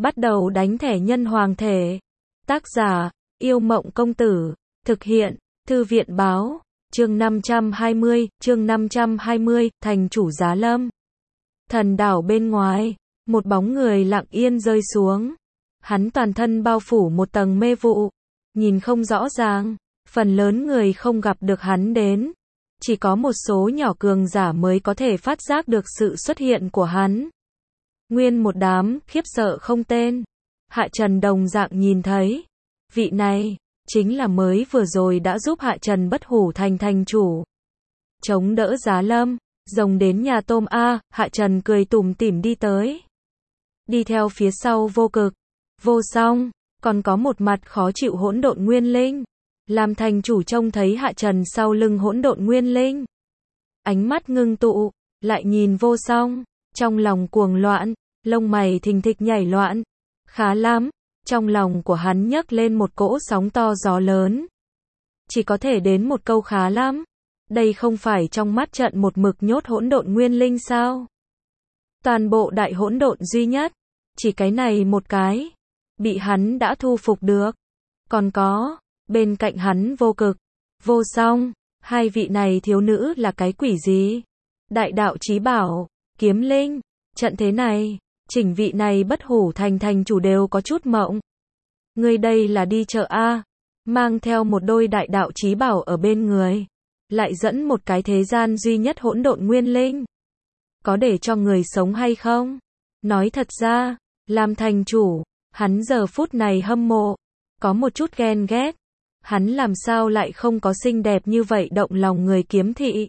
Bắt đầu đánh thẻ nhân hoàng thể. Tác giả, Yêu Mộng Công Tử. Thực hiện, Thư viện Báo. Chương 520, thành chủ Giá Lâm. Thần đảo bên ngoài, một bóng người lặng yên rơi xuống. Hắn toàn thân bao phủ một tầng mê vụ, nhìn không rõ ràng, phần lớn người không gặp được hắn đến. Chỉ có một số nhỏ cường giả mới có thể phát giác được sự xuất hiện của hắn. Nguyên một đám khiếp sợ không tên. Hạ Trần đồng dạng nhìn thấy. Vị này, chính là mới vừa rồi đã giúp Hạ Trần Bất Hủ thành thành chủ. Chống đỡ Giá Lâm, rồng đến nhà tôm A, Hạ Trần cười tủm tỉm đi tới. Đi theo phía sau Vô Cực, Vô Song, còn có một mặt khó chịu Hỗn Độn Nguyên Linh. Làm thành chủ trông thấy Hạ Trần sau lưng Hỗn Độn Nguyên Linh. Ánh mắt ngưng tụ, lại nhìn Vô Song, trong lòng cuồng loạn, lông mày thình thịch nhảy loạn. Khá lắm, trong lòng của hắn nhấc lên một cỗ sóng to gió lớn. Chỉ có thể đến một câu khá lắm. Đây không phải trong mắt trận một mực nhốt Hỗn Độn Nguyên Linh sao? Toàn bộ đại hỗn độn duy nhất, chỉ cái này một cái, bị hắn đã thu phục được. Còn có, bên cạnh hắn Vô Cực, Vô Song, hai vị này thiếu nữ là cái quỷ gì? Đại đạo chí bảo, kiếm linh, trận thế này, chỉnh vị này Bất Hủ thành thành chủ đều có chút mộng. Người đây là đi chợ A, mang theo một đôi đại đạo chí bảo ở bên người, lại dẫn một cái thế gian duy nhất hỗn độn nguyên linh. Có để cho người sống hay không? Nói thật ra, làm thành chủ, hắn giờ phút này hâm mộ, có một chút ghen ghét. Hắn làm sao lại không có xinh đẹp như vậy động lòng người kiếm thị.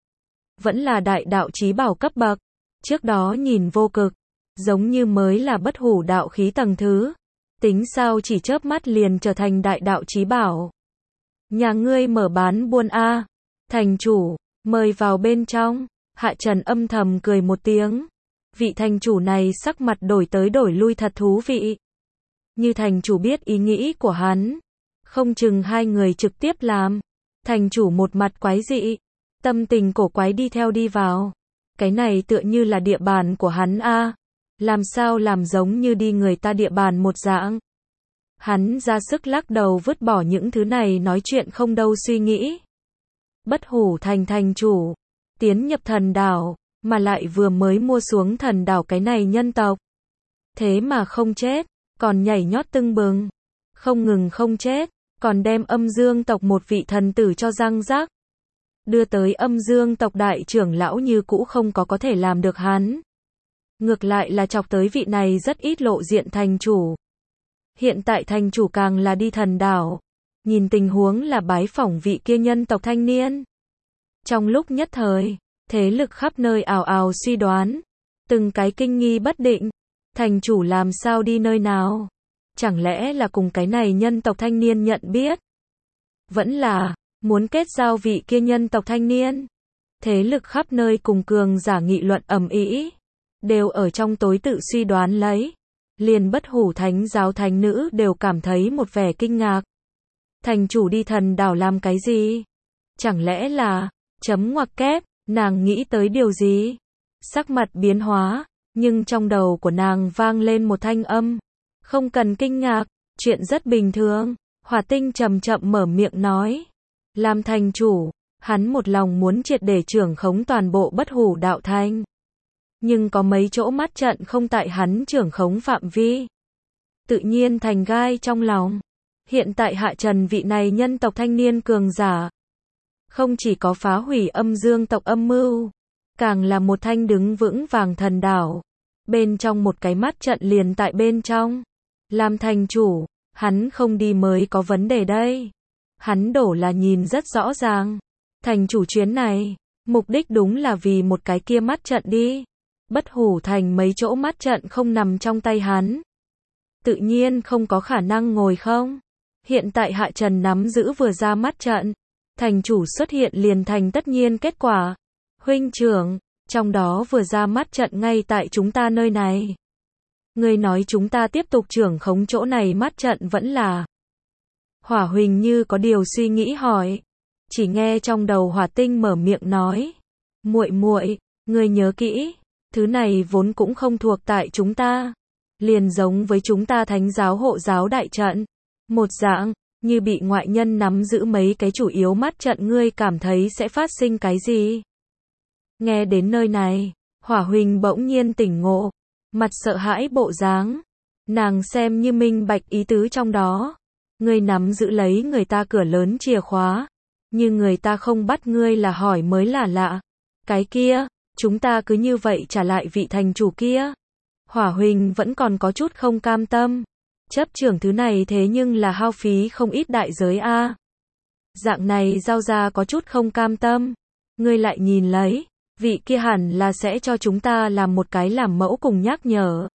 Vẫn là đại đạo chí bảo cấp bậc. Trước đó nhìn Vô Cực, giống như mới là Bất Hủ đạo khí tầng thứ. Tính sao chỉ chớp mắt liền trở thành đại đạo chí bảo. Nhà ngươi mở bán buôn A. Thành chủ, mời vào bên trong. Hạ Trần âm thầm cười một tiếng. Vị thành chủ này sắc mặt đổi tới đổi lui thật thú vị. Như thành chủ biết ý nghĩ của hắn, không chừng hai người trực tiếp làm. Thành chủ một mặt quái dị, tâm tình cổ quái đi theo đi vào. Cái này tựa như là địa bàn của hắn A. Làm sao làm giống như đi người ta địa bàn một dạng. Hắn ra sức lắc đầu vứt bỏ những thứ này nói chuyện không đâu suy nghĩ. Bất Hủ thành thành chủ, tiến nhập thần đảo, mà lại vừa mới mua xuống thần đảo cái này nhân tộc. Thế mà không chết, còn nhảy nhót tưng bừng. Không ngừng không chết, còn đem Âm Dương tộc một vị thần tử cho răng rác. Đưa tới Âm Dương tộc đại trưởng lão như cũ không có thể làm được hắn. Ngược lại là chọc tới vị này rất ít lộ diện thành chủ. Hiện tại thành chủ càng là đi thần đảo. Nhìn tình huống là bái phỏng vị kia nhân tộc thanh niên. Trong lúc nhất thời, thế lực khắp nơi ào ào suy đoán. Từng cái kinh nghi bất định. Thành chủ làm sao đi nơi nào? Chẳng lẽ là cùng cái này nhân tộc thanh niên nhận biết? Vẫn là, muốn kết giao vị kia nhân tộc thanh niên? Thế lực khắp nơi cùng cường giả nghị luận ầm ĩ, đều ở trong tối tự suy đoán lấy. Liền Bất Hủ thánh giáo thánh nữ đều cảm thấy một vẻ kinh ngạc. Thành chủ đi thần đảo làm cái gì? Chẳng lẽ là, chấm ngoặc kép, nàng nghĩ tới điều gì? Sắc mặt biến hóa, nhưng trong đầu của nàng vang lên một thanh âm. Không cần kinh ngạc, chuyện rất bình thường. Hỏa Tinh chậm chậm mở miệng nói. Làm thành chủ, hắn một lòng muốn triệt để trưởng khống toàn bộ Bất Hủ đạo thành. Nhưng có mấy chỗ mắt trận không tại hắn trưởng khống phạm vi. Tự nhiên thành gai trong lòng. Hiện tại Hạ Trần vị này nhân tộc thanh niên cường giả. Không chỉ có phá hủy Âm Dương tộc âm mưu, càng là một thanh đứng vững vàng thần đảo. Bên trong một cái mắt trận liền tại bên trong. Làm thành chủ, hắn không đi mới có vấn đề đây. Hắn đổ là nhìn rất rõ ràng. Thành chủ chuyến này, mục đích đúng là vì một cái kia mắt trận đi. Bất Hủ thành mấy chỗ mắt trận không nằm trong tay hắn. Tự nhiên không có khả năng ngồi không. Hiện tại Hạ Trần nắm giữ vừa ra mắt trận. Thành chủ xuất hiện liền thành tất nhiên kết quả. Huynh trưởng, trong đó vừa ra mắt trận ngay tại chúng ta nơi này. Ngươi nói chúng ta tiếp tục trưởng khống chỗ này mắt trận vẫn là. Hỏa Huỳnh như có điều suy nghĩ hỏi. Chỉ nghe trong đầu Hỏa Tinh mở miệng nói. Muội muội, ngươi nhớ kỹ, thứ này vốn cũng không thuộc tại chúng ta. liền giống với chúng ta thánh giáo hộ giáo đại trận. Một dạng, như bị ngoại nhân nắm giữ mấy cái chủ yếu mắt trận ngươi cảm thấy sẽ phát sinh cái gì? Nghe đến nơi này, Hỏa Huỳnh bỗng nhiên tỉnh ngộ, mặt sợ hãi bộ dáng. Nàng xem như minh bạch ý tứ trong đó. Ngươi nắm giữ lấy người ta cửa lớn chìa khóa, nhưng người ta không bắt ngươi là hỏi mới là lạ. Cái kia, chúng ta cứ như vậy trả lại vị thành chủ kia. Hỏa Huỳnh vẫn còn có chút không cam tâm. Chấp trưởng thứ này thế nhưng là hao phí không ít đại giới a. Dạng này giao ra có chút không cam tâm. Ngươi lại nhìn lấy, vị kia hẳn là sẽ cho chúng ta làm một cái làm mẫu cùng nhắc nhở.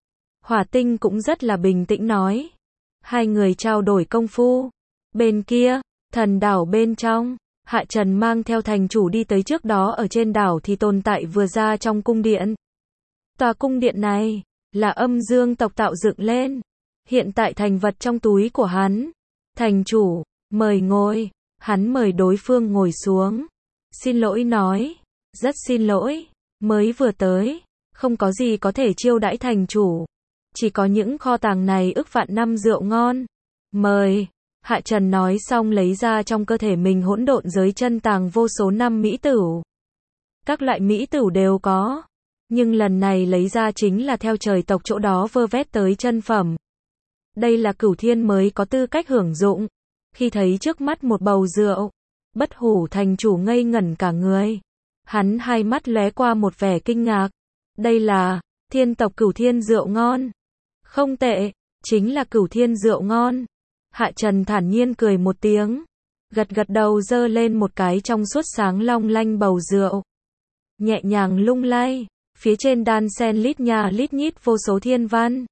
Hỏa Tinh cũng rất là bình tĩnh nói. Hai người trao đổi công phu. Bên kia, thần đảo bên trong, Hạ Trần mang theo thành chủ đi tới trước đó ở trên đảo thì tồn tại vừa ra trong cung điện. Tòa cung điện này, là âm dương tộc tạo dựng lên. Hiện tại thành vật trong túi của hắn. Thành chủ, mời ngồi. Hắn mời đối phương ngồi xuống. Xin lỗi nói. Rất xin lỗi. Mới vừa tới. Không có gì có thể chiêu đãi thành chủ. Chỉ có những kho tàng này ức vạn năm rượu ngon. Mời. Hạ Trần nói xong lấy ra trong cơ thể mình hỗn độn giới chân tàng vô số năm mỹ tửu. Các loại mỹ tửu đều có. Nhưng lần này lấy ra chính là theo trời tộc chỗ đó vơ vét tới chân phẩm. Đây là Cửu Thiên mới có tư cách hưởng dụng. Khi thấy trước mắt một bầu rượu, Bất Hủ thành chủ ngây ngẩn cả người. Hắn hai mắt lóe qua một vẻ kinh ngạc. Đây là Thiên tộc Cửu Thiên rượu ngon. Không tệ, chính là Cửu Thiên rượu ngon. Hạ Trần thản nhiên cười một tiếng, gật gật đầu giơ lên một cái trong suốt sáng long lanh bầu rượu. Nhẹ nhàng lung lay, phía trên đan sen lít nha lít nhít vô số thiên văn.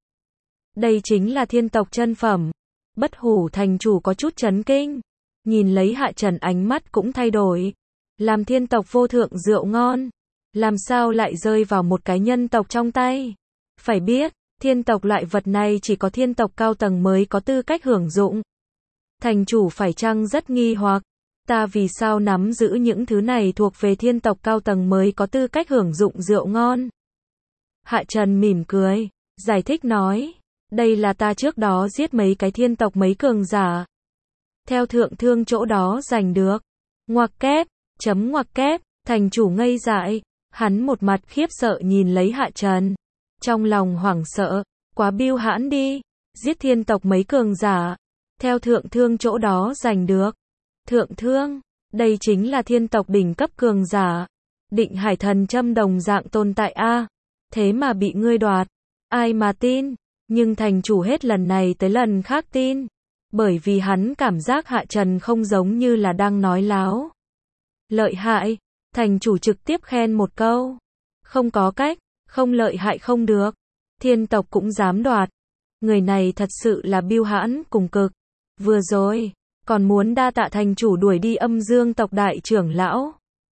Đây chính là thiên tộc chân phẩm. Bất Hủ thành chủ có chút chấn kinh, nhìn lấy Hạ Trần ánh mắt cũng thay đổi. Làm thiên tộc vô thượng rượu ngon, làm sao lại rơi vào một cái nhân tộc trong tay? Phải biết, thiên tộc loại vật này chỉ có thiên tộc cao tầng mới có tư cách hưởng dụng. Thành chủ phải chăng rất nghi hoặc, ta vì sao nắm giữ những thứ này thuộc về thiên tộc cao tầng mới có tư cách hưởng dụng rượu ngon? Hạ Trần mỉm cười, giải thích nói, đây là ta trước đó giết mấy cái thiên tộc mấy cường giả. Theo thượng thương chỗ đó giành được. Ngoặc kép, ngoặc kép, thành chủ ngây dại, hắn một mặt khiếp sợ nhìn lấy Hạ Trần. Trong lòng hoảng sợ, quá biêu hãn đi, giết thiên tộc mấy cường giả, theo thượng thương chỗ đó giành được. Thượng thương, đây chính là thiên tộc đỉnh cấp cường giả. Định Hải thần châm đồng dạng tồn tại a, thế mà bị ngươi đoạt, ai mà tin, nhưng thành chủ hết lần này tới lần khác tin, bởi vì hắn cảm giác Hạ Trần không giống như là đang nói láo. Lợi hại, thành chủ trực tiếp khen một câu, không có cách. Không lợi hại không được. Thiên tộc cũng dám đoạt. Người này thật sự là biêu hãn cùng cực. Vừa rồi, còn muốn đa tạ thành chủ đuổi đi âm dương tộc đại trưởng lão.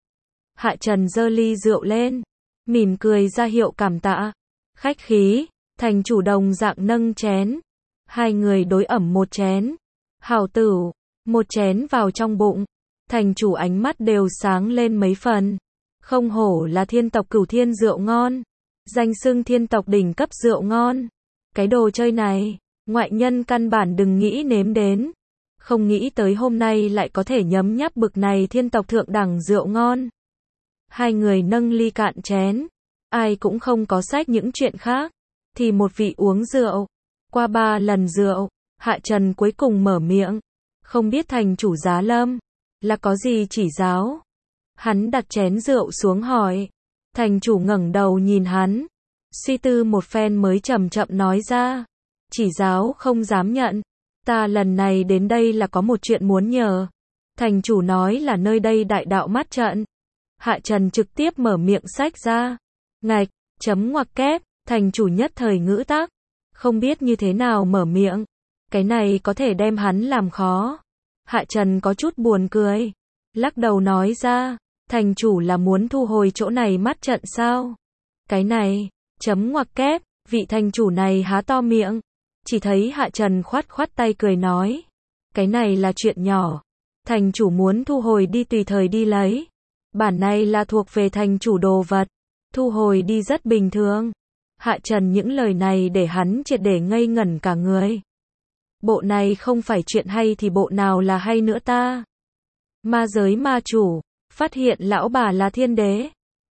Hạ Trần giơ ly rượu lên, mỉm cười ra hiệu cảm tạ. Khách khí, thành chủ đồng dạng nâng chén. Hai người đối ẩm một chén. Hảo tửu, một chén vào trong bụng. Thành chủ ánh mắt đều sáng lên mấy phần. Không hổ là thiên tộc Cửu Thiên rượu ngon. Danh xưng thiên tộc đỉnh cấp rượu ngon. Cái đồ chơi này, ngoại nhân căn bản đừng nghĩ nếm đến. Không nghĩ tới hôm nay lại có thể nhấm nháp bực này thiên tộc thượng đẳng rượu ngon. Hai người nâng ly cạn chén. Ai cũng không có sách những chuyện khác. Thì một vị uống rượu. Qua 3 lần rượu, Hạ Trần cuối cùng mở miệng. Không biết thành chủ Giá Lâm là có gì chỉ giáo? Hắn đặt chén rượu xuống hỏi. Thành chủ ngẩng đầu nhìn hắn, suy tư một phen mới chậm chậm nói ra. Chỉ giáo không dám nhận. Ta lần này đến đây là có một chuyện muốn nhờ. Thành chủ nói là nơi đây đại đạo mắt trận. Hạ Trần trực tiếp mở miệng sách ra. Ngạch, ngoặc kép, thành chủ nhất thời ngữ tắc. Không biết như thế nào mở miệng. Cái này có thể đem hắn làm khó. Hạ Trần có chút buồn cười. Lắc đầu nói ra. Thành chủ là muốn thu hồi chỗ này mắt trận sao? Cái này, ngoặc kép, vị thành chủ này há to miệng. Chỉ thấy Hạ Trần khoát khoát tay cười nói. Cái này là chuyện nhỏ. Thành chủ muốn thu hồi đi tùy thời đi lấy. Bản này là thuộc về thành chủ đồ vật. Thu hồi đi rất bình thường. Hạ Trần những lời này để hắn triệt để ngây ngẩn cả người. Bộ này không phải chuyện hay thì bộ nào là hay nữa ta? Ma giới ma chủ, phát hiện lão bà là thiên đế.